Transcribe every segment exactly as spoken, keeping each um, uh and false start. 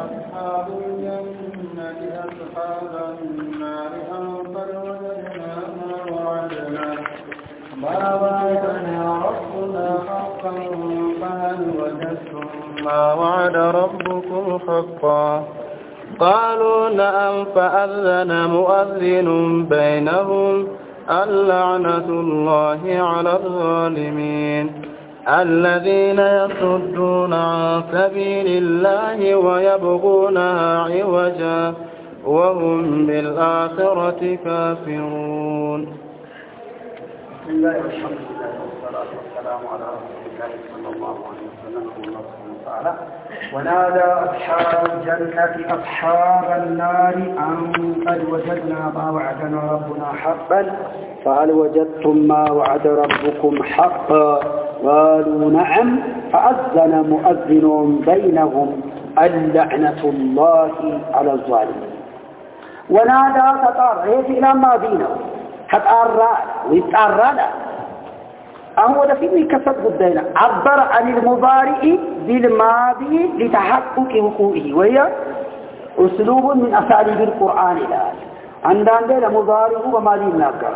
أصحاب الجنة أصحاب النار أن قد وجدنا ما وعدنا ما وعدنا ربنا حقا فهل وجدتم ما وعد ربكم حقا قالوا نعم فأذن مؤذن بينهم اللعنة الله على الظالمين الذين يصدون عن سبيل الله ويبغونها عوجا وهم بالآخرة كافرون. بسم الله والحمد لله والصلاة والسلام على رسول الله صلى الله عليه وسلم. الله سبحانه وتعالى ونادى أصحاب الجنة أصحاب النار أن قد وجدنا ما وعدنا ربنا حقا فهل وجدتم ما وعد ربكم حقا قالوا نعم فأذن مؤذن بينهم اللعنة الله على الظالمين. ونادى تطار إلى ما بينهم تطار ويتطار أهو ده فيه كسب قدينا عبر عن المضارع بالماضي لتحقق وقوعه وهي أسلوب من أساليب القرآن الآن عندنا مضارع وماضي ناقر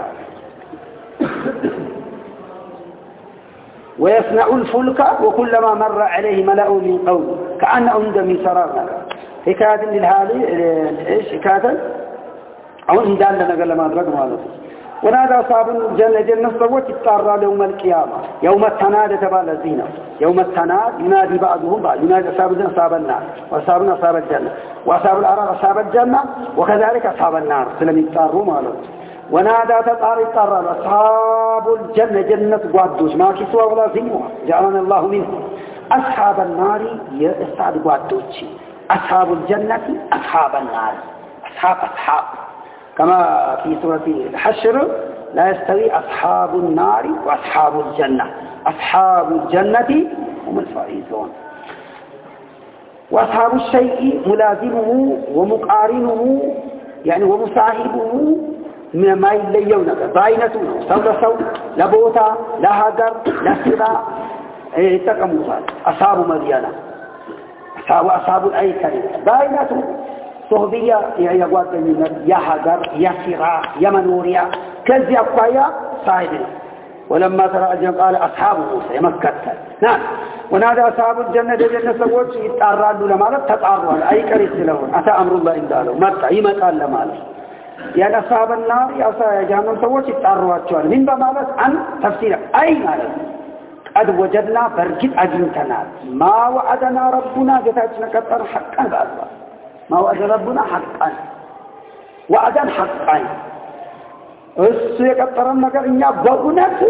ويصنع الفلك وكلما مر عليه ملأ من قوم كأنهم من سرابنا حكاية للهالي إيش حكاية أو إندان لنا قال ما أدرك ما هذا. ونادى أصحاب الجنة جنة صوت الطارة يوم القيامة يوم التناد تبع الزينة يوم التناد ينادي بعضهم بعض ينادي أصحاب الجنة أصحاب النار وأصحابنا أصحاب الجنة وأصحاب الأرض أصحاب الجنة وكذلك أصحاب النار سلم يطاروا ماله. ونادى تطار الطارة أصحاب الجنة جنة قادوش ما كسوا ولا زينوا جعلنا الله منهم أصحاب النار يستعد قادوش أصحاب الجنة أصحاب النار أصحاب أصحاب كما في سورة الحشر لا يستوي أصحاب النار وأصحاب الجنة أصحاب الجنة هم الفائزون. وأصحاب الشيء ملازمه ومقارنه يعني ومصاحبه من ما يليون باينته سوى سو لبوتا لا هدر لا سرا اتقموا أصحاب مدينة أصحاب أصحاب الأي كريم باينته صهبية يا قواتين يا هدر يا سرا يا منوريا كذي أقويا صاحبنا. ولما ترى الجنة قال أصحاب موسى مكة نعم. ونادى أصحاب الجنة جنة سوت يتعرضوا لما تتعرضوا أي كريس لهم أتى أمر الله إن دالوا متى يما قال لما يا أصحاب النار يا أصحاب جهنم سوت يتعرضوا من بمالت عن تفسير أي مالت قد وجدنا برجت أجنتنا ما وعدنا ربنا جتاتنا كتر حقا بالله ما وعد ربنا حقا وعدا حقا እሱ የቀጠረን ነገር እኛ በእውነት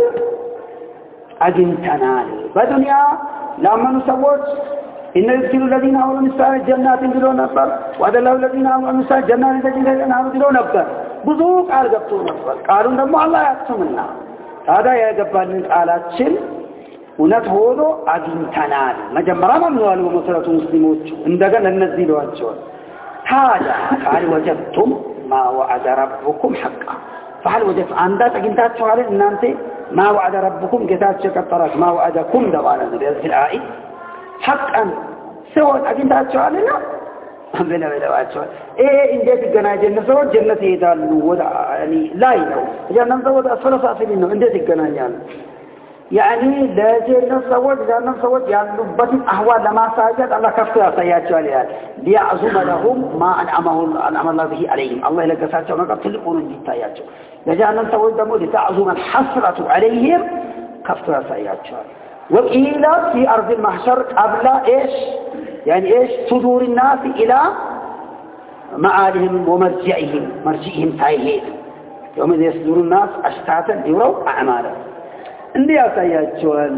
አግኝተናል። በዱንያ ለአመኑ ሰዎች እነዚህ الذين آمنوا مسال جنات ብሎ ነበር ወደላው الذين آمنوا مسال جنات ተጀነና ብሎ ነበር ብዙ ቃል ገብቶ ነበር። ቃሉን ደግሞ አላህ ያስምና ታዲያ የገባልን ቃላችን እውነት ሆኖ አግኝተናል። መጀመሪያ ማምነዋል በመሰረቱ ሙስሊሞች እንደገና እነዚህ ይሏቸው ታዲያ ቃል ወጀብቱም ما وعد ربكم حقا فهل وجدت عند تجنتات على ان انت ما وعد ربكم جتات شكرت ما وعدكم دوانا في الايه حقا سوى تجنتات على لا بلا بلا واتوا ايه እንዴት ይገናኛል ሰው ጀነት ይሄዳሉ ወደ يعني ላይ ነው ጀነት ወደ አስፈላሳፊን ነው እንዴት ይገናኛል يعني ለጀነት ሰዎች ጀነት ሰዎች ያሉበት አህዋል ለማሳየት አላህ ከፍቶ ያሳያቸዋል ይላል ሊያዙም لهم ما انعمه انعم الله به عليهم الله ለገሳቸው ነገር ትልቅ ሆኖ እንዲታያቸው ለጀነት ሰዎች ደግሞ لتعظم الحسرة عليهم ከፍቶ ያሳያቸዋል وقيل في ارض المحشر قبل ايش يعني ايش صدور الناس الى معالهم ومرجعهم مرجعهم تايهين يوم يصدر الناس اشتاتا يروا اعمالهم እንዴ ያሳያቸዋል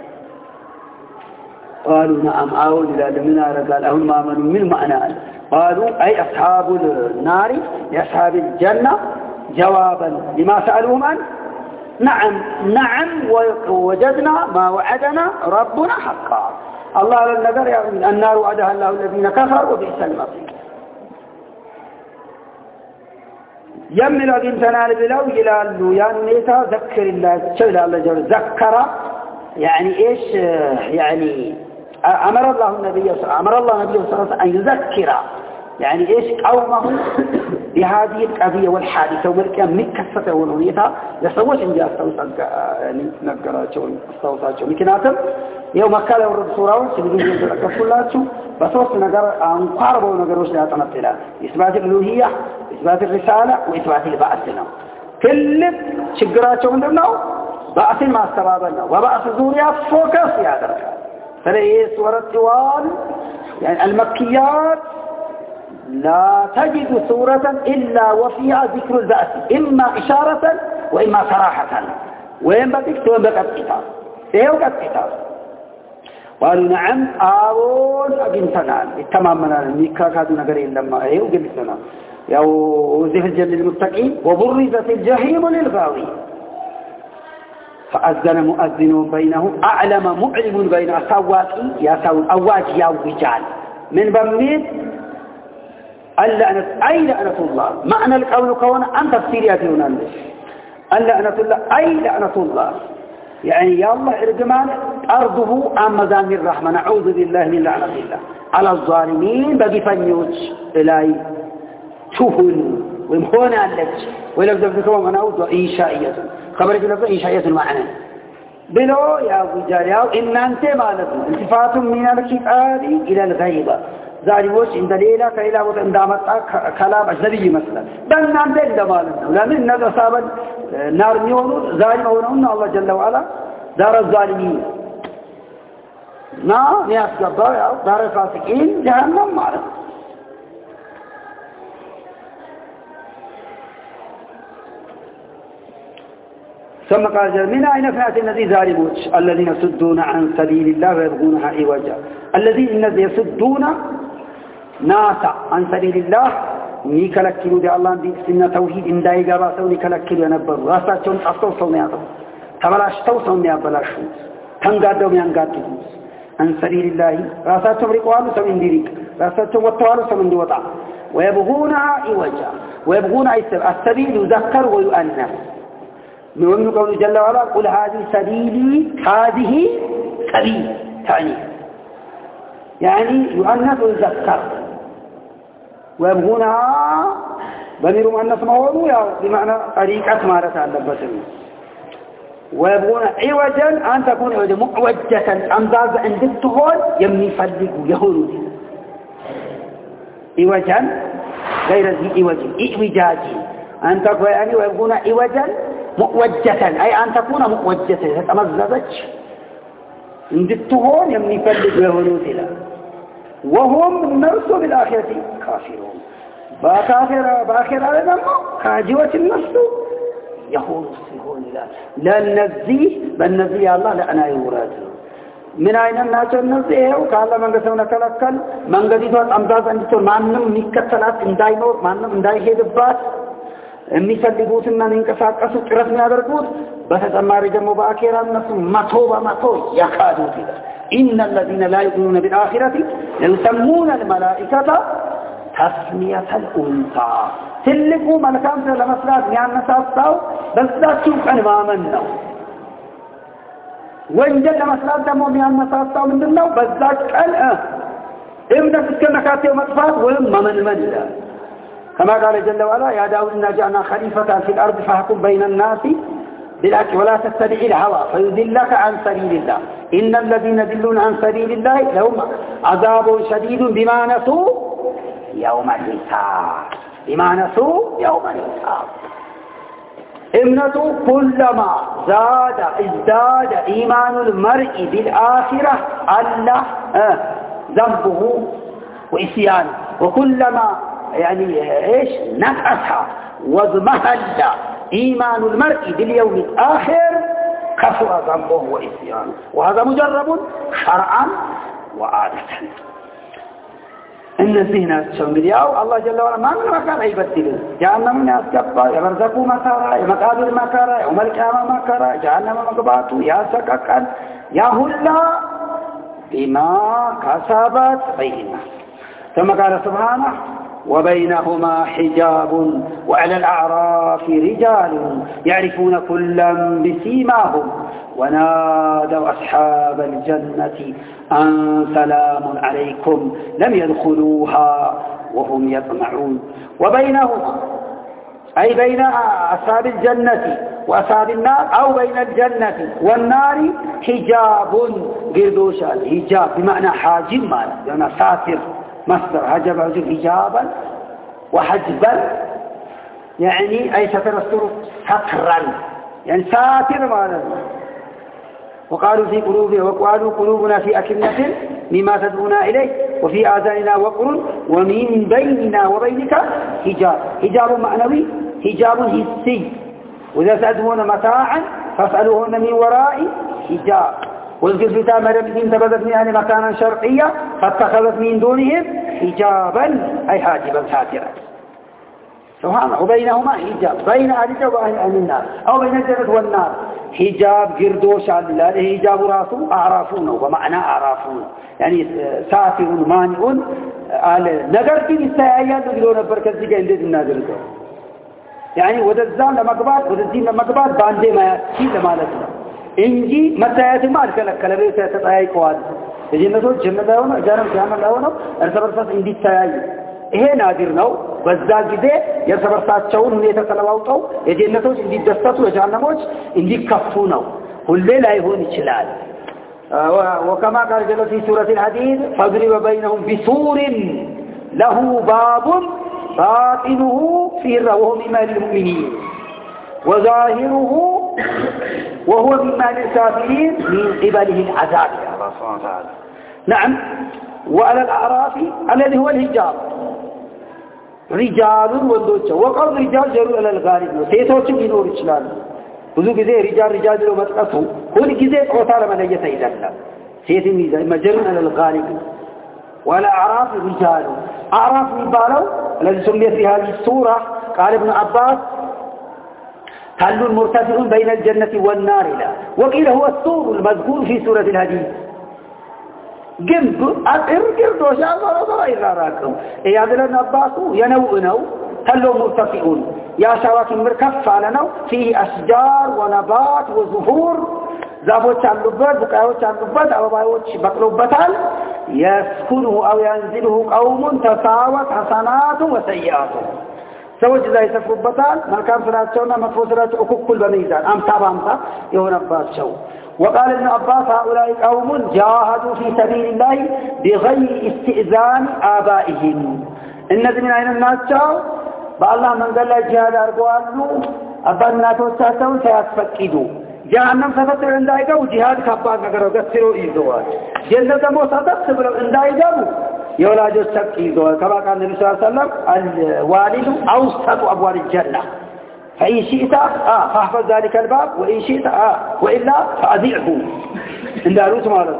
قالوا نعم اول الى من رجال هم امنوا من معنى قالوا اي اصحاب النار لاصحاب الجنه جوابا لما سالوهم عن نعم نعم ووجدنا ما وعدنا ربنا حقا الله على النذر يقول النار وعدها الله الذين كفروا وبئس المصير يمن الانسان بلو يلالو يعني ذكر الله شيء الله جل ذكر يعني ايش يعني أمر الله النبي أمر الله النبي صلى الله عليه وسلم أن يذكر يعني إيش قومه بهذه القضية والحادثة والكلام مكسته ونويتها يسويش إن جاء استوسع يعني نقراء استوسع مكناتهم يوم كان يورد سورة سبيل ينزل كفلاتهم بس وصل نقر أنقارب ونقروش لا تنطلع إثبات الألوهية إثبات الرسالة وإثبات البعث لنا كل شجراتهم لنا بعث ما استبابنا وبعث زوريا فوكس يا درك فليه سورة طوال يعني المكيات لا تجد سورة إلا وفيها ذكر البعث إما إشارة وإما صراحة وين بتكتب وين بقطعها إيه وقطعها قالوا نعم آون أجنتنا تمامنا ميكا كادو نقري لما إيه وقلتنا يا وزهج للمتقين وبرزت الجحيم للغاوي فأذن مؤذن بينهم أعلم معلم بين أسواقي يا سو أواج يا وجال من بميت اللعنة أي لعنة الله معنى القول كون أن تفسيريات يونانيش اللعنة الله أي لعنة الله يعني يا الله إرجمان أرضه أم مزامير الرحمة نعوذ بالله من لعنة الله على الظالمين بقي فنيوش إلهي شوفوا ويمخون عليك ولو ذكروا من أود إنشائية خبرك لفظ إنشائية المعنى بلو يا رجال يا إن أنت مالكم انتفاط من الكتاب إلى الغيبة ظالموش عند ليلة كإلى وطن دامت كلام أجنبي مثلا بل نعم ذلك مالنا لأن الناس أصابا نار نيون ظالم ونعون الله جل وعلا دار الظالمين نا نياس قبضاء دار الفاسقين جهنم معرفة ثم قال جل من أين فات الذي ظالموش الذين يصدون عن سبيل الله ويبغونها عوجا الذين يصدون ناسا عن سبيل الله نيكلكلوا دي الله دي سنة توحيد إن داي قباسوا نيكلكلوا ينبروا راساتهم أفضل صوم يعطوا تبلاشتوا صوم يعبلاشوا تنقادوا ينقادوا عن سبيل الله راساتهم رقوالوا سوين ديريك راساتهم وطوالوا سوين دي وطع ويبغونها عوجا ويبغونها السبيل يذكر ويؤنث من قوله جل وعلا قل هذه سبيلي هذه سبيل تعني يعني يؤنث ويذكر ويبغونها ضمير مؤنث موضوع بمعنى طريقة ما رتعلبتهم ويبغون عوجا أن تكون عوجا معوجة أمزاز عند التهول يمني فلقوا يهولوا عوجا غير ذي عوج إعوجاجي أن تكون يعني ويبغون عوجا مؤوجة أي أن تكون مؤوجة تتمززج عند التهون يمني فلق ويهولوت له وهم نرسوا بالآخرة كافرون باكافرة باخرة لنا كاجوة النفس يهول السهول له لن نزيه بل نزيه الله لأنا يوراد من أين الناس النزيه وقال من قسمنا كالأكل من قديدوا أمداز أنتم مانم مكتلات انداي نور مانم انداي هيدبات የሚፈልጉትና እንንቀሳቀሱ ጥረት የሚያደርጉት በተጨማሪ ደግሞ በአኺራ እነሱ መቶ በመቶ ያካዱት ይላል إن الذين لا يؤمنون بالآخرة يسمون الملائكة تسمية الأنثى تلقوا ملكام لمسرات የሚያነሳሳው በዛችሁ ቀን ማመን ነው ወንጀል ለመስራት ደግሞ የሚያነሳሳው ምንድነው በዛች ቀን እምነት እስከነካቴው መጥፋት ወይም ማመንመን ይላል كما قال جل وعلا يا داود إنا جعلنا خليفة في الأرض فاحكم بين الناس بالحق ولا تتبع الهوى فيضلك عن سبيل الله إن الذين يضلون عن سبيل الله لهم عذاب شديد بما نسوا يوم الحساب بما نسوا يوم الحساب ابنته كلما زاد ازداد إيمان المرء بالآخرة الله ذنبه وإسيانه وكلما يعني إيش نقصها واضمهل إيمان المرء باليوم الآخر كفر ذنبه وإسيانه وهذا مجرب شرعا وعادة إن الذين يتشملوا الله جل وعلا ما من مكان يبدلون جهنم الناس كفا يرزقوا مكارا يمقابل مكارا يوم القيامة مكارا جهنم مقباتوا يا سككا يا هلا بما كسبت بيننا ثم قال سبحانه وبينهما حجاب وعلى الأعراف رجال يعرفون كلا بسيماهم ونادوا أصحاب الجنة أن سلام عليكم لم يدخلوها وهم يطمعون. وبينهما أي بين أصحاب الجنة وأصحاب النار أو بين الجنة والنار حجاب قردوش الحجاب بمعنى حاجب معنى يعني ساتر مصدر حجب حجب حجابا وحجبا يعني أي ستر السر سترا يعني ساتر معنى. وقالوا في قلوبنا وقالوا قلوبنا في أكنة مما تدعونا إليه وفي آذاننا وقر ومن بيننا وبينك حجاب. حجاب معنوي حجاب حسي وإذا سألتمون متاعا فاسألوهن من وراء حجاب. واذكر في كتاب مريم انتبذت من أهل مكانا شرقيا فاتخذت من دونهم حجابا أي حاجبا ساترا سبحان الله. وبينهما حجاب بين أهل الجنة وأهل النار أو بين الجنة والنار حجاب قردوش على الله حجاب راسه أعرافونه ومعنى أعرافونه يعني ساتر مانع نقر في السيايات يقولون بركز جاء عند الناظر يعني ودزان لما قبات ودزين لما قبات باندي ما شيء لما لسنا إنجي متى ما أركلك كلامي سيتطاعي قواد الجنة الجنة داونا جانم جانم داونا ارتبرصات عندي السياي إيه نادر نو بزاق جدي يرتبرصات شون من يتطلعوا الجنة عندي دستات وجانموش عندي كفونو كل لا يهون الشلال. وكما قال جل في سورة الحديد فاضرب بينهم بسور له باب باطنه في وهو من مال المؤمنين وظاهره وهو من مال الكافرين من قبله العذاب. الله سبحانه وتعالى. نعم. وعلى الأعراف الذي هو الحجاب رجال وندوچ وقال رجال جروا على الغالب سيتوچ بينور ይችላል ብዙ ጊዜ رجال رجال ብሎ መጥቀሱ ሁሉ ጊዜ ጾታ ለመለየት አይደለም ሴትም ይዘል መጀሩን على الغالب ولا أعراف رجال أعراف የሚባለው الذي سميت في هذه السورة قال ابن عباس تل مرتفع بين الجنة والنار لا وقيل هو السور المذكور في سورة الحديد جنب أقر قردوش أغار أغار إغاراكم إيه هذا ابن عباس ينوئنو تلو مرتفعون يا شواك مركف على فيه أشجار ونبات وزهور زافوش علوبات بقاوش علوبات أباباوش بقلوبتال يسكنه أو ينزله قوم تساوت حسنات وسيئات سوج ذا يسفربتال ملكام سراتشونا مطفو سراتشو أكوكل بميزان أمتا بامتا يهون أباس شو. وقال ابن عباس هؤلاء قوم جاهدوا في سبيل الله بغير استئذان آبائهم الناس من أين الناس شاو بالله من قال له جهاد أرقوانه أبا الناتوساتهم سيتفكدوا جهنم سفتر عندائك وجهاد كبار نقروا قصروا إيزوات جنة موسطة سبروا عندائك يولاجوا السبك إيزوات كما قال النبي صلى الله عليه وسلم الوالد أوسط أبوال الجنة فإن شئت آه فاحفظ ذلك الباب وإن شئت آه وإلا فأذيعه عند أروس مالك.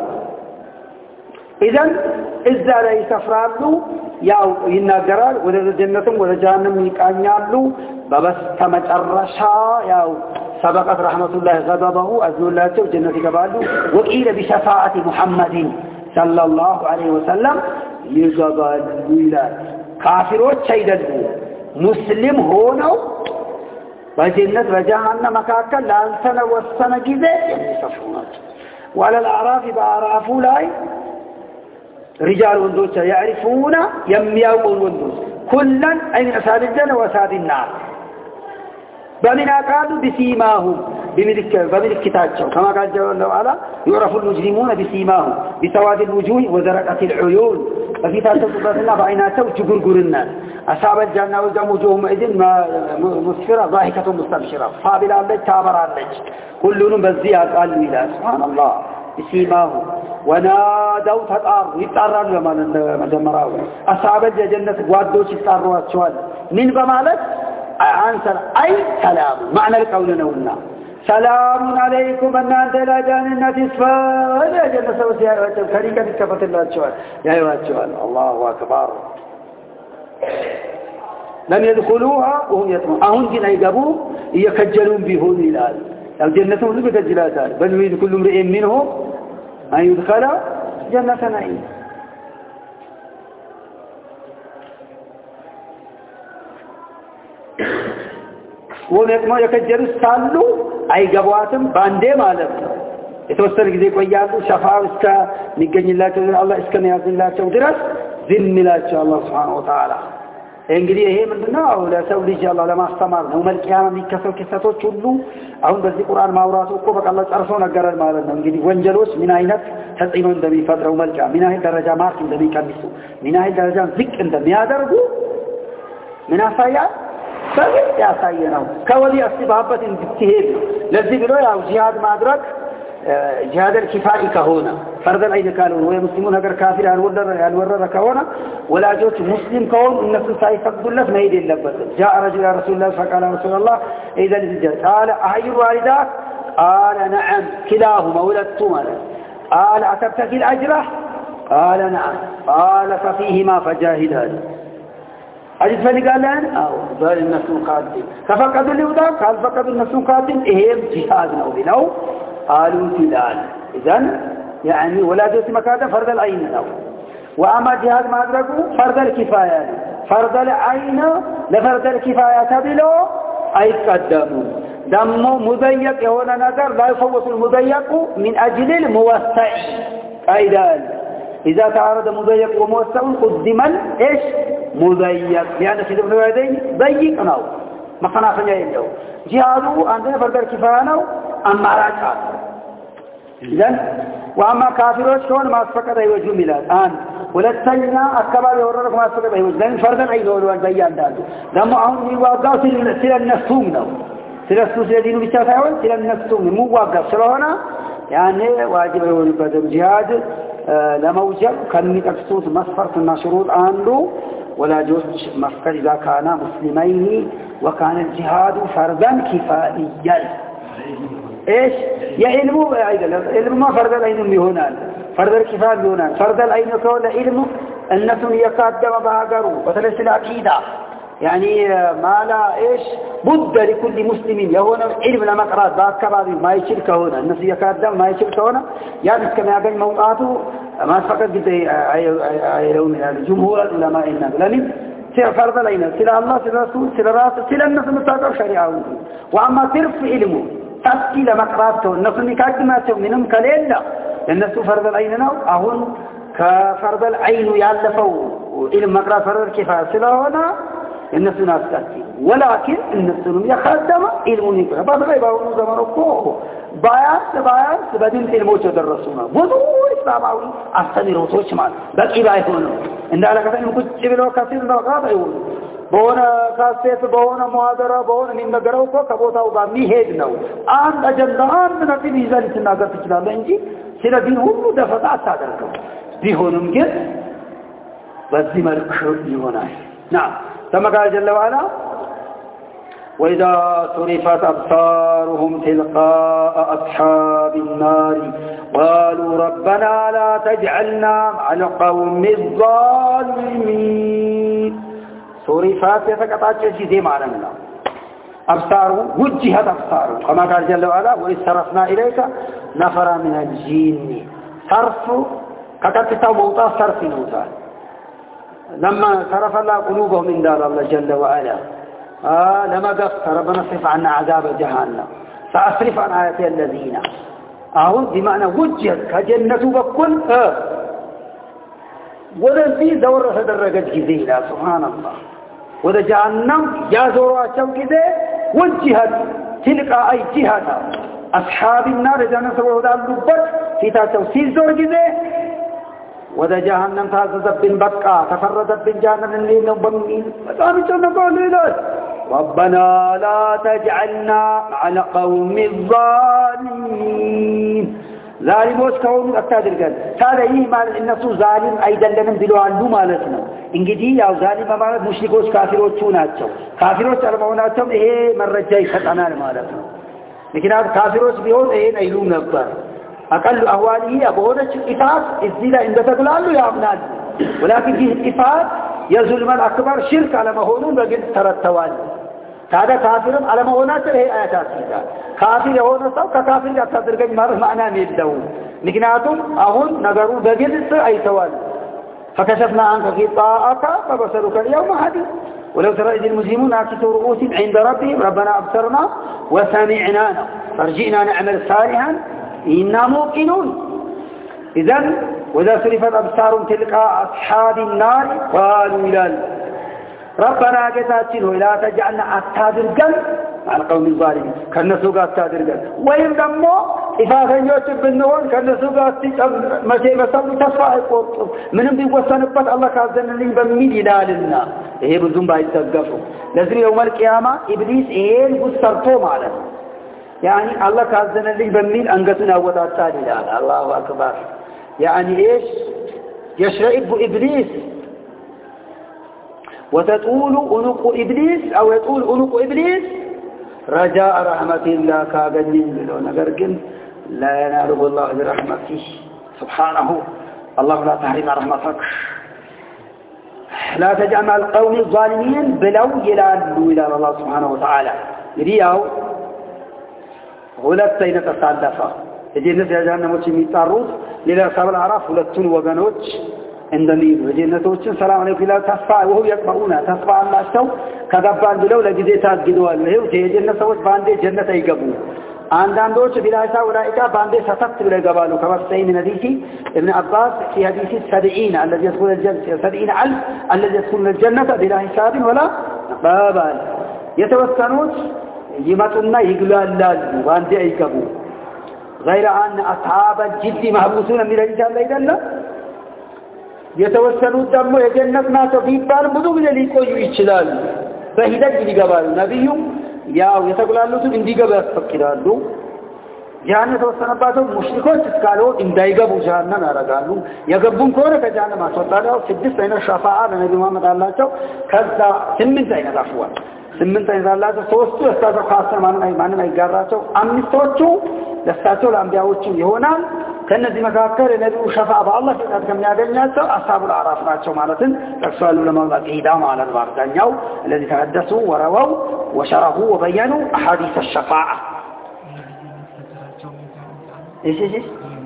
إذن إذا لا يسفران له ياو ينقرار ولا جنة ولا جهنم يقانيان له ببس تمترشا ياو سبقت رحمة الله غضبه أذن الله جنة قباله وقيل بشفاعة محمد صلى الله عليه وسلم يقبال الولاء كافرات شيدا مسلم هونو وجنة وجهنم مكاكل لأنسنا والسنة جذي يصفونات. وعلى الأعراف بأعرافوا لاي رجال وندوس يعرفون يمياؤون وندوس كلا أي من أساد الجنة وأساد النار بمن أقادوا بسيماهم بملك كتاتهم كما قال جل وعلا يعرف المجرمون بسيماهم بسواد الوجوه وزرقة العيون ففي تاسبات الله فعيناته تقرقر الناس أصحاب الجنة وزم وجوههم إذن مسفرة ضاحكة مستبشرة فابلة اللج تابرة اللج كلهم بالزياد قالوا إلى سبحان الله بسيماهم ونادوا تطاروا يطاروا لما مجمروا أصحاب الجنة قوادوا يطاروا أتشوال من بمالك عنصر أي سلام معنى القول نولنا سلام عليكم أن أنت لا جاننا تسفى لا جنة سوسيا كريكا تكفت الله أتشوال يا أيها أتشوال الله أكبر لم يدخلوها وهم يطمعون أهون جنا يقبوا يكجلون بهون الآن لو جنتهم لم يكجلاتان بل يريد كل امرئ منهم أن يدخل جنة نعيم. ወመቅሞ የከጀሩ ሳሉ አይገባዋትም ባንዴ ማለት ነው የተወሰነ ጊዜ ቆያሉ ሸፋው እስከ ሚገኝላቸው አላህ እስከሚያዝላቸው ድረስ ዝም ይላቸው አላህ Subhanahu Wa Ta'ala እንግዲህ ይሄ ምንድነው ለሰው ልጅ አላህ ለማስተማር ነው መልቂያም የሚከሰው ክስተቶች ሁሉ አሁን በዚህ ቁርአን ማውራቱ እኮ በቀላሉ ጨርሶ ነገረን ማለት ነው እንግዲህ ወንጀሎች ምን አይነት ተጽዕኖ እንደሚፈጥረው መልቂያ ምን አይነት ደረጃ ማርክ እንደሚቀንሱ ምን አይነት ደረጃ ዝቅ እንደሚያደርጉ ምን ያሳያል ሰው ያሳየነው ከወዲህ አስባበት እንድትሄድ ለዚህ ብሎ ያው ጂሃድ ማድረግ جهاد الكفائي كهونا فرض العين قالوا ويمسلمون اگر كافر الورر الورر كهونا ولا جوت مسلم كون النفس سيفقد له ما يدل لبس جاء رجل يا رسول الله فقال رسول الله اذا الزجاج قال احي الوالدات قال نعم كلاهما ولدتما قال اتبتغي الاجر قال نعم قال ففيهما فجاهدان أجد فلي قال لنا أو ذال النفس قاتل ففقدوا اللي وذاك قال فقدوا النفس قاتل إيه جهاد أو بنو قالوا فلان إذن يعني ولادة مكادة فرض العين أو وأما جهاد ما أدركوا فرض الكفاية فرض العين لفرض الكفاية تبلو أي قدموا دمه مضيق هنا نظر لا يفوت المضيق من أجل الموسع أيضا إذا تعارض مضيق وموسع قدما إيش مضيق يعني في ذبن الوالدين ضيق ناو ما خناخنا يلو جهادوا عندنا فرض الكفاية ناو أما راجع إذن وأما كافروش كون ما أسفقد أيوجه ميلاد آن ولتنيا أكبر يوررك ما أسفقد أيوجه لأن فرضا أيضا والبيان دادو لما أهم يواقعوا سل النفسهم ناو سل السوس الذين بيشافعون سل النفسهم مو واقع سلوهنا يعني واجب يقول بدر جهاد آه لموجب كان مكسوس مسفرت النشروط عنده ولا جوز مسفر إذا كان مسلمين وكان الجهاد فرضا كفائيا ايش يا علمه علم ما فرض العين هنا فرض الكفايه هنا فرض العين كون علم الناس يقدم باغرو وتلس العقيده يعني ما لا ايش بد لكل مسلم يهون علم لما قرات باكبابي ما يشيل كهونه الناس يقدم ما يشيل كهونه يعني كما يغني موقعته ما فقط بدي ايلون الجمهور العلماء ان لمن فرض العين سلا الله سلا رسول سلا راس سلا الناس متابع شريعه واما صرف علمه تسكي لمقراتهم الناس ميقدماتهم منهم كليلا الناس فرض العين ነው አሁን ከፈርض العين ያለፈው ኢልም መቅራት فرض الكفايه ስለሆነ እነሱን አስቀጥል ولكن እነሱንም ያخدم ኢልሙን ይቀራ በተለይ ባሁኑ ዘመን እኮ ባያስ ባያስ በድን ኢልሞች ተደረሱ ነው ብዙ ኢስላማዊ አስተምሮቶች ማለት በቂ ባይሆን እንዳለከተን ቁጭ ብሎ ከሲል መቅራት አይሆን በሆነ ካሴት በሆነ ሙሐደራ በሆነ የሚነገረው እኮ ከቦታው ጋር የሚሄድ ነው አንድ አጀንዳ አንድ ነጥብ ይዘን ተናገር ትችላለህ እንጂ ስለዚህ ሁሉ ደፈጣ አታደርገው ቢሆንም ግን በዚህ መልኩ ይሆናል نعم كما قال جل وعلا وإذا صرفت أبصارهم تلقاء أصحاب النار قالوا ربنا لا تجعلنا مع القوم الظالمين صرفات يتقطعت جزء معنا أبصار وجهت أبصار كما قال جل وعلا وإذ صرفنا إليك نفر من الجن صرف كتبت موطا صرف موطا لما صرف الله قلوبهم من دار الله جل وعلا آه لما قفت ربنا اصرف عنا عذاب جهنم سأصرف عن آياتي الذين أهون بمعنى وجهت كجنة بكل آه وذي دور تدرجت كذيلا سبحان الله وذا جهنم جازوروا أشو كذي وجهت تلك أي جهة أصحاب النار جهنم سوى هذا اللبت في تاتوسيل زور كذي وذا جهنم تازدت بن بكا تفردت بن جهنم اللي نبمين فقالوا جهنم قالوا ربنا لا تجعلنا مع القوم الظالمين ظالموች ከሆኑ አታድርገን ታዲያ ይህ ማለት እነሱ ዛሊም አይደለንም ብለዋል ማለት ነው እንግዲህ ያው ዛሊም ማለት ሙሽሪኮች ካፊሮቹ ናቸው ካፊሮች አልመሆናቸው ይሄ መረጃ ይሰጣናል ማለት ነው ምክንያቱም ካፊሮች ቢሆን ይሄን አይሉም ነበር አቀል አህዋሊ በሆነች ኢፋት እዚህ ላይ እንደተግላሉ ያምናሉ ولكن ይህ ኢፋት የዙልም አክበር ሽርክ አለመሆኑን በግልጽ ተረተዋል ታዲያ ካፊርም አለመሆናቸው ይሄ አያታት ይላል ካፊር የሆነ ሰው ከካፊር ጋር ታድርገኝ ማለት ማዕና የለው ምክንያቱም አሁን ነገሩ በግልጽ አይተዋል فكشفنا عنك غطاءك فبصرك اليوم حديد ولو ترى إذ المجرمون ناكسوا رؤوسهم عند ربهم ربنا أبصرنا وسمعنا فارجئنا نعمل صالحا إنا موقنون إذن وإذا صرفت أبصارهم تلقى أصحاب النار قالوا إلى ربنا قتاتنا لا تجعلنا أتادرقا مع القوم الظالمين كالنسوق أتادرقا وإن دمو إفاثا يوتب بالنون كالنسوق أتادرقا مسيبة صلوا تصفى القرطب منهم بيوصنبت الله كازن اللي بميل إلالنا إيه بزن بايد تقفوا لازم يوم القيامة إبليس إيه بسرطو معنا يعني الله كازن اللي بميل أنقتنا وطاعتان إلال الله أكبر يعني إيش يشرئب إبليس وتطول أنق إبليس أو يطول أنق إبليس رجاء رحمة الله كاغنين بلون أقرقن لا يناله الله برحمته سبحانه الله لا تحرم رحمتك لا تجمع القوم الظالمين بلو يلالوا إلى الله سبحانه وتعالى يريعوا غلت سينة الصالفة يجي الناس يجعلنا مجمع التعروض للا أصحاب العراف ولتون وغنوش عندني وجنتوچن سلام عليكم لا تصفى وهو يقبعون تصفى الله سو كغبان بلو لجدي تاجدوال ነው የጀነት ሰዎች ባንዴ ጀነት አይገቡ አንዳንዶች ቢላይሳ ወላኢካ ባንዴ ሰተት ብለው ይገባሉ ከመሰይ من حديث ابن عباس في حديث سبعين الذي يدخل الجنة سبعين ألف الذي يدخل الجنة بلا حساب ولا باب يتوسنوت يمطنا يغلالال ባንዴ አይገቡ غير أن أصحاب الجد محبوسون من الرجال አይደለም የተወሰኑት ደግሞ የጀነት ናቸው ቢባል ብዙ ጊዜ ሊቆዩ ይችላሉ በሂደት ይገባሉ ነብዩ ያው የተጉላሉትን እንዲገባ ያስፈቅዳሉ ያን የተወሰነባቸው ሙሽሪኮች እስካለው እንዳይገቡ ጀሃነም ያረጋሉ የገቡን ከሆነ ከጀሃነም አስወጣለው ስድስት አይነት ሸፋዓ ለነብዩ መሐመድ አላቸው ከዛ ስምንት አይነት አፍዋል ስምንት አይነት አላቸው ሶስቱ እስታቸው ካሰማ ማንን ማንን አይጋራቸው አምስቶቹ ለሳቸው ለአንቢያዎቹ ይሆናል ከነዚህ መካከል ነብዩ ሸፋዓ በአላህ ፍቃድ ከሚያገኛቸው አሳቡል አራፍ ናቸው ማለትን ተክሷሉ ለማውጣት ሄዳ ማለት ባርጋኛው الذي تحدثوا ورووا وشرحوا وبينوا احاديث الشفاعه ايش ايش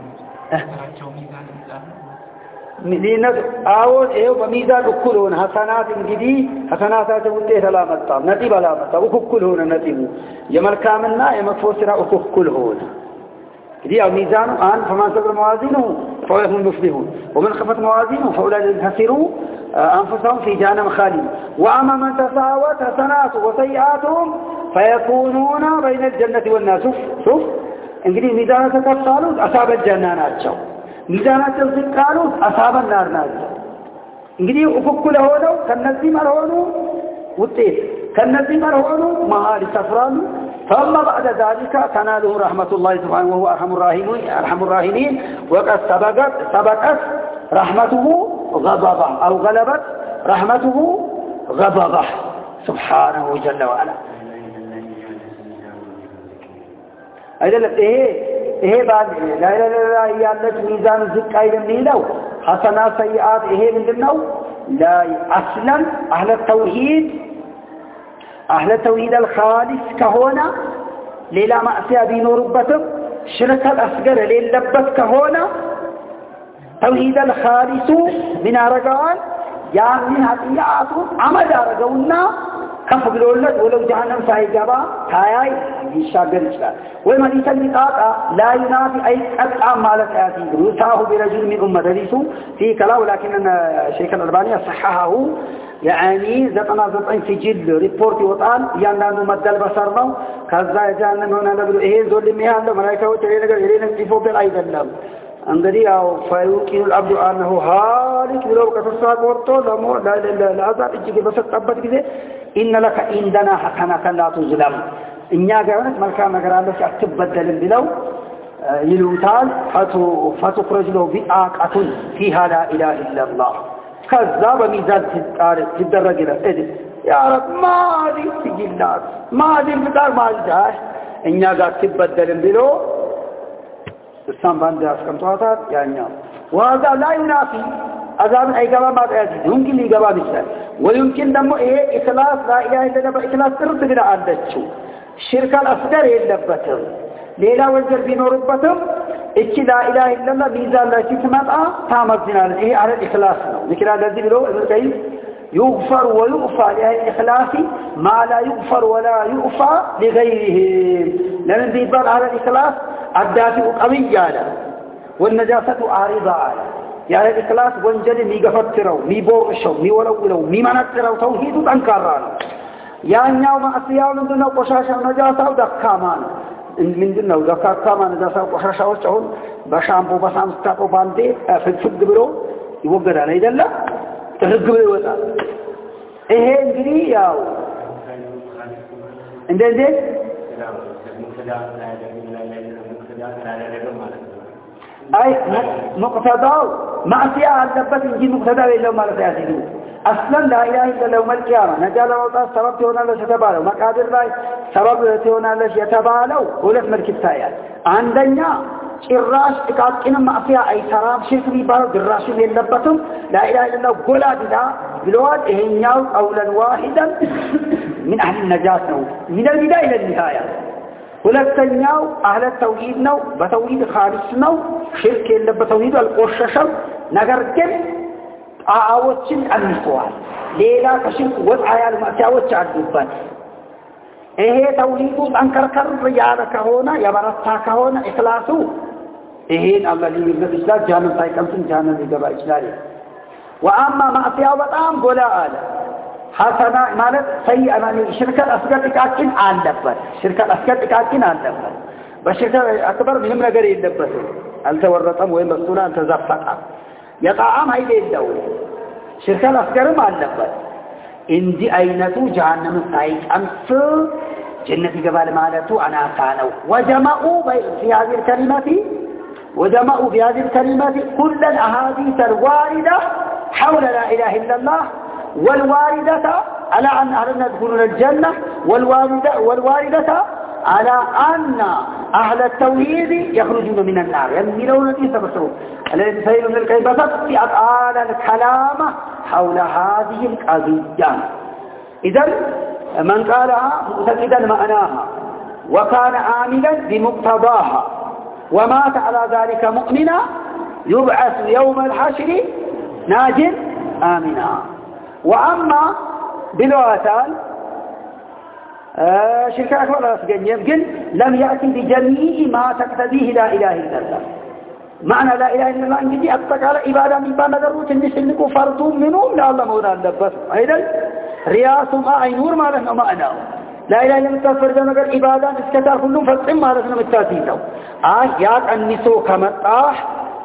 مدينه አዎን ይሄው በሚዛን እኩል ሆነ ሐሰናት እንግዲህ ሐሰናታቸው ውጤት አላመጣ ነጥብ አላመጣ እኩል ሆነ ነጥቡ የመልካምና የመጥፎ ስራ እኩል ሆነ دي ميزان أن فمن ثقلت موازينه فأولئك هم المفلحون ومن خفت موازينه فأولئك خسروا أنفسهم في جهنم خالدين وأما من تساوت حسناته وسيئاتهم فيكونون بين الجنة والنار شوف شوف انجلي ميزان تكفالوا أصحاب الجنة ناتشوا ميزان تكفالوا أصحاب النار ناتشوا انجلي أفكوا لهونو كالنزي مرهونو وطيف كالنزي مرهونو مهار سفرانو ثم بعد ذلك تناله رحمة الله سبحانه وهو أرحم الراحمين أرحم الراحمين وقد سبقت سبقت رحمته غضبه أو غلبت رحمته غضبه سبحانه جل وعلا أيضا إيه إيه بعد لا إله إلا الله يالله ميزان الزكاة يميلو حسنات سيئات إيه من دنو لا أصلا أهل التوحيد أهل التوحيد الخالص كهونا ليلا مأسيا بنوربتهم شرك الأصغر ليلبت كهونا توحيد الخالص من أرقان يعني هاتياتهم عمد أرقونا كف بالولد ولو جهنم سايقابا تاياي يشاقر إشلال وما ليس النقاط لا ينافي أي أبقى مالك آتي رساه برجل من أمة ريسو في كلا ولكن الشيخ الألباني صححه يعني زطنا زطين في جل ريبورتي وطال ياندانو مدل بصرنو كذا جهنم هنا نقول إيه زول ميهان لو ملايكة وتعين لقل إلينا نتفو بالعيد اللهم انظري أو فيوكين العبد أنه هالك ولو كتساق ورطو لمو لا لا لا لا أزال إجيك بس تقبت كذا إن لك عندنا حسنة لا تظلم إنيا قرنت ملكا مقران لك أتبدل بلو يلوتال فتخرج له بآقة فيها لا إله إلا الله كذا بميزان تدرج له إذن يا رب ما هذه السجلات ما هذه البدار ما الجاش إنيا قرنت تبدل بلو السلام باندي أسكم تواتات يعني وهذا لا ينافي أذاب أي جواب ما تأتي يمكن لي جواب الشيء ويمكن دمه إيه إخلاص لا إله إلا الله إخلاص ترد بنا عندشوا شرك الأصغر إلا بتر ليلا وجر بينو ربتهم إيش لا إله إلا الله ميزان لا شيء سمعت آه تامر زنا إيه على الإخلاص ذكر الذي بلو ابن القيم يغفر ويؤفى لأهل الإخلاص ما لا يغفر ولا يؤفى لغيرهم لمن بيبال على الإخلاص الدافع قوي على والنجاسة عارضة على يعني الإخلاص وانجل ميقفتروا ميبورشوا ميولولوا ميمنطروا توحيد تنكرانوا يعني يوم أصياء من دونه قشاشة نجاسة ودكامان من دونه دكامان نجاسة وقشاشة وشعون بشامبو بسامستاقو باندي فدفق برو يوقر على إذا لا تفق برو وطا إيه انجري ياو اندي اندي أي مقتضى معصية اللبت إنجي مقتضى إلا ما لا يعزلون أصلا لا إله إلا الله يوم القيامة نجال وطا سبب تهونا لش يتبالو مقادر باي سبب تهونا لش يتبالو ولف مركب سايات عندنا ጭራሽ ጥቃቅን ማፊያ አይሰራም ሽርክ ቢባለው ድራሽ የለበትም لا اله الا الله ጎላ ዲዳ ብለዋል ይሄኛው قولا واحدا من اهل النجاة ነው من البدايه الى النهايه ሁለተኛው አህለ ተውሂድ ነው በተውሂድ ኻሊስ ነው ሽርክ የለበት ተውሂድ አልቆሸሸም ነገር ግን ጣዖችን ቀንሷል ሌላ ከሽርክ ወጣ ያለ ማፊያዎች አሉበት ይሄ ተውሂዱ አንከርከር ያለ ከሆነ ያበረታ ከሆነ ኢኽላሱ ይሄን አላህ ሊይዘት ይችላል ጃነም ሳይቀምስም ጃነም ሊገባ ይችላል ወአማ ማዕሲያው በጣም ጎላ አለ ሐሰና ማለት ሰይአ ማለት ሽርክ አስገር ጥቃቅን አለበት ሽርክ አስገር ጥቃቅን አለበት በሽርክ አክበር ምንም ነገር የለበትም አልተወረጠም ወይም በሱና አልተዛፈቀም የጣዓም ኃይል የለው ሽርክ አስገርም አለበት እንዲ አይነቱ ጀሃነም ሳይቀምስ ጀነት ይገባል ማለቱ አናታ ነው ወጀማኡ في هذه الكلمه وجمعوا بهذه الكلمات كل الأحاديث الواردة حول لا إله إلا الله والواردة على أن أهلنا يدخلون الجنة والواردة, والواردة على أن أهل التوحيد يخرجون من النار يميلون الإنسان بسرور الذي سيد من الكيبسات في أطعال الكلام حول هذه القضية إذن من قالها مؤتقدا معناها وكان آمنا بمقتضاها ومات على ذلك مؤمنا يبعث يوم الحشر ناج آمنا وأما بالواتان آه شركة أكبر يمكن لم يأتي بجميع ما تقتضيه لا إله إلا الله معنى لا إله إلا الله إنجدي أبتك على إبادة من بان نظروت النسلنكو فرطون منهم لا الله مولا اللبس أيضا رياسهم أعينور ما لهم معنى لا إله إلا الله فرجان أقر إبادة اسكتار كلهم فالقم ما لسنا متاتينه آه ياك أنسو كمتاح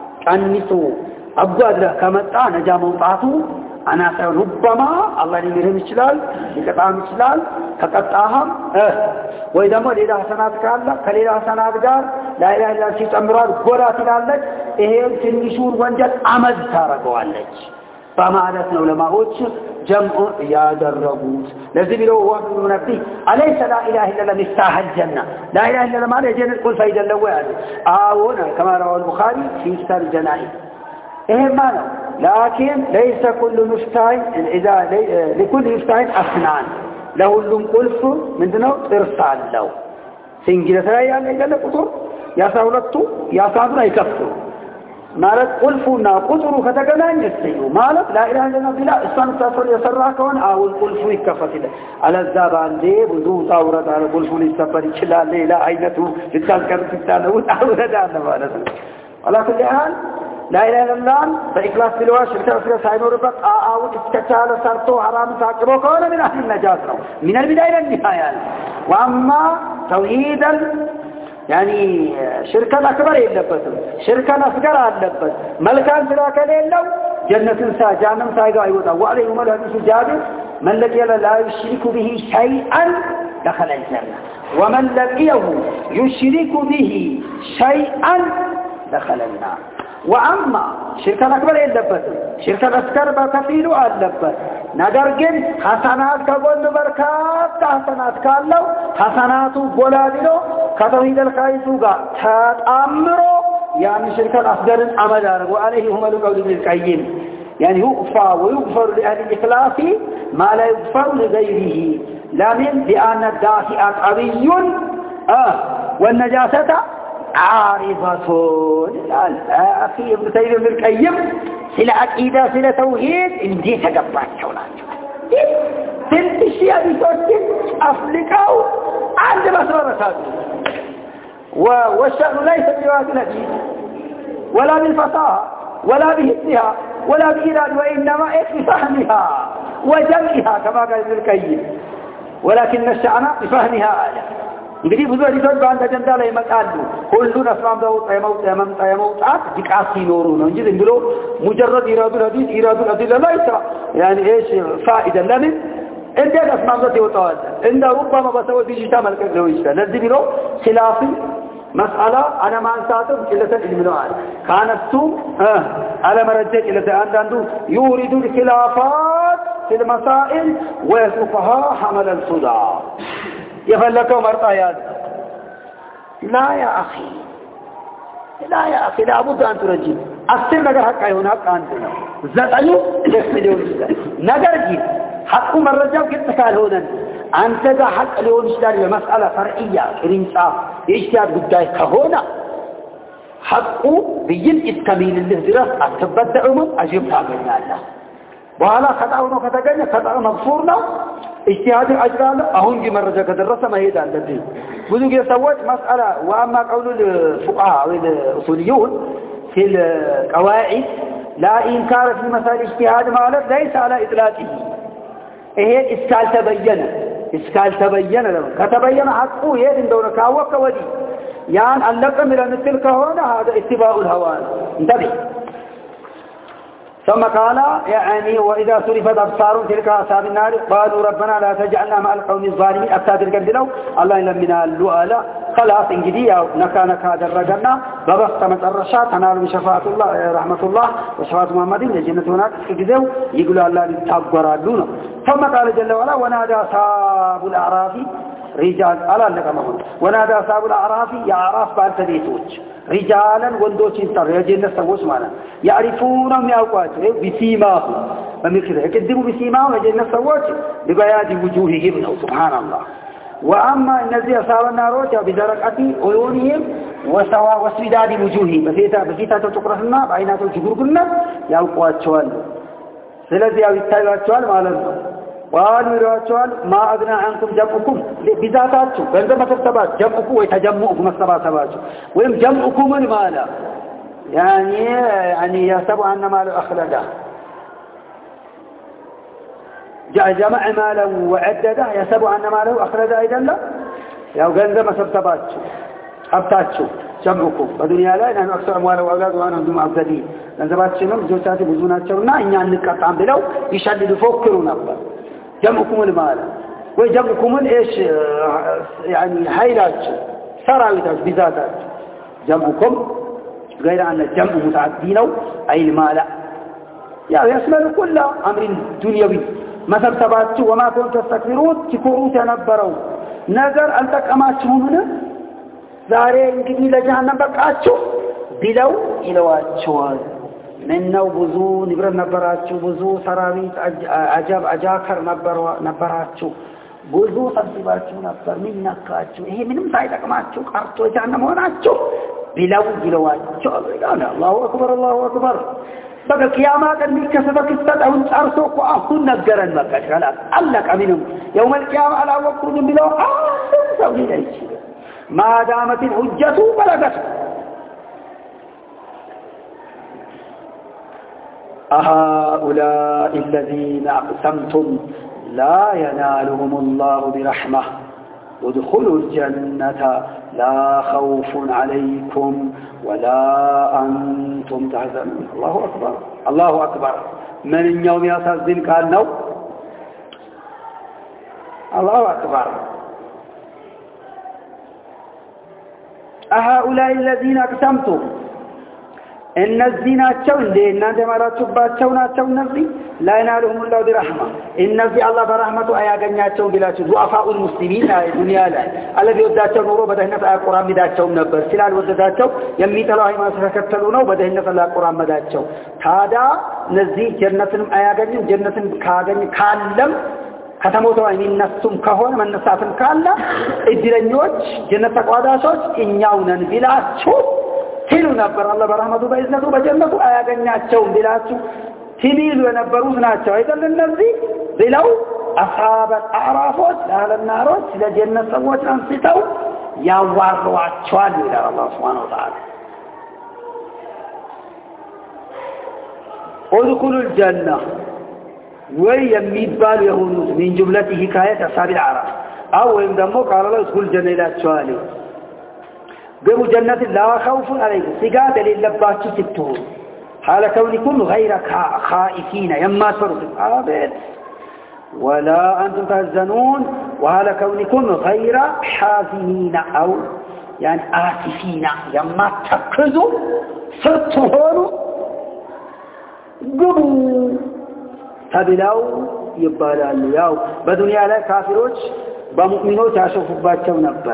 أنسو أبقى أدرى كمتاح نجا موطعته أنا سيو ربما الله يميرهم الشلال يقطعهم الشلال كقطعهم اه وإذا ما لإله حسنات كالله كليله حسنات قال لا إله إلا الله سيس أمراد قرات لالك إهيل سنشور وانجل عمد تارقوا لك فما عدتنا علماء جمع يادربوت لازم له هو من نفسه أليس لا إله إلا الله مفتاح الجنة لا إله إلا الله ما له جنة قل فإذا اللوال آونا كما روى البخاري في كتاب الجنائز إيه مانا لكن ليس كل مفتاح إذا لكل مفتاح أسنان له اللهم قلف من دونه إرسال له سنجلة لا يعني إذا لقطر يا سهولته يا سهولنا يكفر ማለት ቁልፉና ቁጥሩ ከተገናኘ እሰዩ ማለት لا اله الا الله ቢላ እሷን ተፈር የሰራ ከሆነ አሁን ቁልፉ ይከፈታል አለዛ ባንዴ ብዙ ታውረዳ ቁልፉ ሊሰበር ይችላል ሌላ አይነቱ ልታስቀር ትችላል ታውረዳ ማለት ነው አላኩል ያህል لا اله الا الله በኢክላስ ቢለዋ ሽርክ አስረ ሳይኖርበት አው ተቻለ ሰርቶ حرام ታቅሮ ከሆነ ምን አህል ነጃት ነው من البدايه الى النهايه واما توحيدا يعني شركة أكبر يلبسهم شركة أصغر علبس ملكان سراك ليلو جنة سا جانم سايقا يوضا وعليهم الحديث جابر من لقي لا يشرك به شيئا دخل الجنة ومن لقيه يشرك به شيئا دخل النار وأما شركة أكبر يلبسهم شركة أصغر بكفيل علبس ነገር ግን ሐሰናት ከጎን በርካታ ሐሰናት ካለው ሐሰናቱ ጎላዲሎ ከተውሂድ አልኻይሱ ጋር ተጣምሮ ያን ሽርከት አስገርን አመድ አረጉ عليه هم القول القيم يعني يغفى ويغفر لأهل الإخلاص ما لا يغفر لغيره لمن بأن الدافع قوي آه والنجاسة عارضة أخي ابن تيمية القيم سلا عقيدة سلا توحيد اندي تقبعت شوناته تنتشي أبيتوتين أفلقاو عند مسررة والشأن ليس برواية الحديث ولا بالفصاحة ولا بهدها ولا بإيراد وإنما بفهمها وجمعها كما قال ابن القيم ولكن الشأن بفهمها آية እንግዲህ ብዙ ሪቶች በአንድ አጀንዳ ላይ ይመጣሉ ሁሉን አስማምተው ጠይመው ጠይመም ጠይመው ጣት ዲቃስ ሲኖሩ ነው እንጂ ዝም ብሎ ሙጀረድ ይራዱ ሐዲስ ይራዱ ሐዲስ ለማይታ يعني ايش فائده ለምን እንደ አስማምተው ይወጣዋል እንደ ሩባማ በሰው ዲጂታ መልቀቅ ነው ይችላል ለዚህ ቢሮ ኺላፊ مسألة أنا ما أنساتهم إلا تجمع نوعان كانتم آه على مرجع إلا تأندو يورد الخلافات في المسائل ويسوقها حمل الصداع يفلكوا مرطايات لا يا أخي لا يا أخي لا بد أن ترجي أكثر نجر حق أيون حق أنتنا زتأيو يسمجون نجر جيد حق مرجع كتكال هونا أنت ذا حق لون اشتري مسألة فرعية رنساف اجتهاد قداي كهونا حقه بين التميل اللي درس أتبدأ عمر أجيبها بين الله وعلى خطأنا وكتاقنا خطأ مغفورنا اجتهاد الأجرال أهون جي مرجع كدرس ما يدان لديه بذوك يسوات مسألة وأما قول الفقهاء والأصوليون في القواعد لا إنكار في مسائل اجتهاد مالك ليس على إطلاقه إيه إسكال تبين إسكال تبين له كتبين حقه يد دون كاوك ودي يعني اللقم إلى تلك هنا هذا اتباع الهوى انتبه ثم قال يعني وإذا صرفت أبصار تلك أصحاب النار قالوا ربنا لا تجعلنا مع القوم الظالمين أبتاد القندلو الله يلمنا اللؤلاء خلاص انجدية نكا نكا درجنا ببسط مترشات تنال بشفاعة الله رحمة الله وشفاعة محمد لجنة هناك كذو يقولوا الله لتقبرادون ثم قال جل وعلا ونادى أصحاب الأعراف رجال ألا لك مهون ونادى أصحاب الأعراف يا أعراف بالتديتوج رجالا وندوشين تر يجينا سووش معنا يعرفونهم يأوقات بسيماهم فمثله يكذبوا بسيماهم يجينا سووش ببياد وجوههم سبحان الله وأما الذي أصاب النار بدرقة عيونهم وسوا وسوداد وجوههم بسيطة بسيطة تقرأنا بعينات تجرقنا يأوقات شوال سلذي أو يتابعات شوال معلم قالوا يراتشوال ما أغنى عنكم جمعكم بذاتاتكم بلدما ترتبات جمعكم ويتجمعكم السباتباتكم ويم جمعكم المالا يعني يعني يحسب أن ماله أخلده جمع ماله وعدده يحسب أن ماله أخلده أيضا لا يعني بلدما ترتباتكم أبتاتكم جمعكم بدنيا لا نحن أكثر أموال وأولاد وأنا دم أفضلين لنزباتكم زوجاتي بزوناتكم إن يعني نكتعن بلو يشدد فوكرون أفضل جمعكم المال وجمعكم الإيش يعني حيلات سراويتات بذاتات جمعكم غير أن الجمع متعدين أي المال يعني يشمل كل أمر دنيوي مثل تبات وما كنت تستكبرون تكونوا تنبروا نظر ألتك أماتهم هنا زاري انكدي لجهنم بقاتشو بلو إلواتشوال منو ብዙ ንብረት ነበራችሁ ብዙ ሰራዊት አጃብ አጃከር ነበራችሁ ብዙ ሰብስባችሁ ነበር ምን ነካችሁ ይሄ ምንም ሳይጠቅማችሁ ቀርቶ ጀሃነም ሆናችሁ ቢለው ይለዋችሁ አላህ አላሁ አክበር አላሁ አክበር በቃ ቂያማ ቀን የሚከሰተው ክስተት አሁን ጨርሶ እኮ አሁን ነገረን በቃ خلاص አለቀ ምንም يوم القيامه አላወቅኩም ቢለው አሁን ሰው ሊለይች ما دامت الحجه بلغت أهؤلاء الذين أقسمتم لا ينالهم الله برحمة ادخلوا الجنة لا خوف عليكم ولا أنتم تحزنون الله أكبر الله أكبر من يوم يصدق كأنه الله أكبر أهؤلاء الذين أقسمتم እነዚህ ናቸው እንደ እናንተ ማራችሁባቸው ናቸው እነዚህ لا ينالهم الله برحمة እነዚህ አላህ በረህመቱ አያገኛቸው ቢላችሁ ዱዓፋኡል ሙስሊሚን ዱንያ ላይ አለዚ ወዳቸው ኖሮ በደህነት አያቆራምዳቸው ነበር ስላልወደዳቸው የሚጠላው ሃይማኖት ተከተሉ ነው በደህነት አላቆራመዳቸው ታዲያ እነዚህ ጀነትንም አያገኙም ጀነትን ካገኝ ካለም ከተሞተው የሚነሱም ከሆነ መነሳትም ካለ እድለኞች ጀነት ተቋዳሾች እኛው ነን ቢላችሁ ሲሉ ነበር አላህ በረህመቱ በእዝነቱ በጀነቱ አያገኛቸው ቢላችሁ ሲሉ የነበሩት ናቸው አይደል እነዚህ بلو أصحاب الأعرافات لأهل الناروت لجنة سوات أنصتوا يواروا عتشوال إلى الله سبحانه وتعالى ادخلوا الجنة ويميد بال يهون من جملة حكاية أصحاب الأعراف أو إن دمو قال الله ادخلوا الجنة إلى عتشوال قبوا جنة لا خوف عليكم سقاط للبات ستون حال كونكم غير خائفين يما صرف آبت ولا أنتم تهزنون وحال كونكم غير حازنين أو يعني آسفين يما تقزوا ستهونوا قبوا تبلاو يبالالو ياو بدنيا لا كافروች بمؤمنوች ያሾፉባቸው ነበር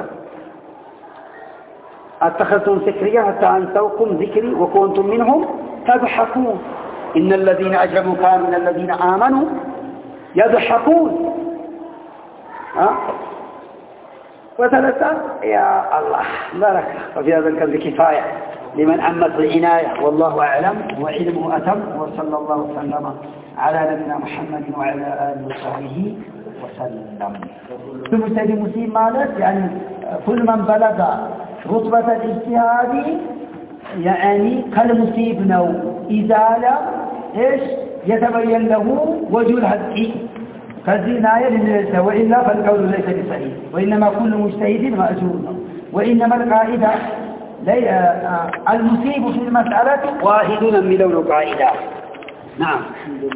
اتخذتم سكريا حتى أنسوكم ذكري وكنتم منهم تضحكون إن الذين أجرموا كانوا من الذين آمنوا يضحكون ها وثلاثة يا الله بارك وفي هذا الكلام كفاية لمن أمت العناية والله أعلم وعلمه أتم وصلى الله وسلم على نبينا محمد وعلى آله وصحبه وسلم ثم تجد مسلم مالك يعني كل من بلغ رتبة الاجتهاد يعني كالمصيب نو إذا لم إيش يتبين له وجه الحق فالزنا يلزم وإلا فالقول ليس بصحيح وإنما كل مجتهد مأجور وإنما القاعدة المصيب في المسألة واحد من لون القاعدة نعم